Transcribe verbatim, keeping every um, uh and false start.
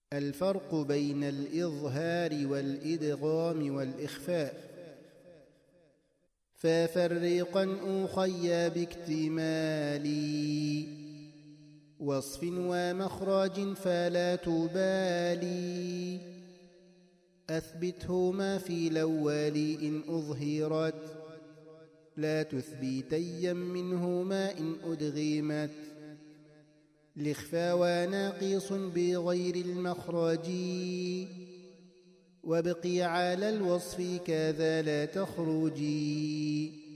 الفرق بين الإظهار والإدغام والإخفاء. ففرقا أخي باكتمال وصف ومخرج فلا تبالي، أثبتهما في الأول إن أظهرت، لا تثبيتيا منهما إن أدغمت. الإخفاء وناقص بغير المخرج، وابقي على الوصف كذا لا تخرجي.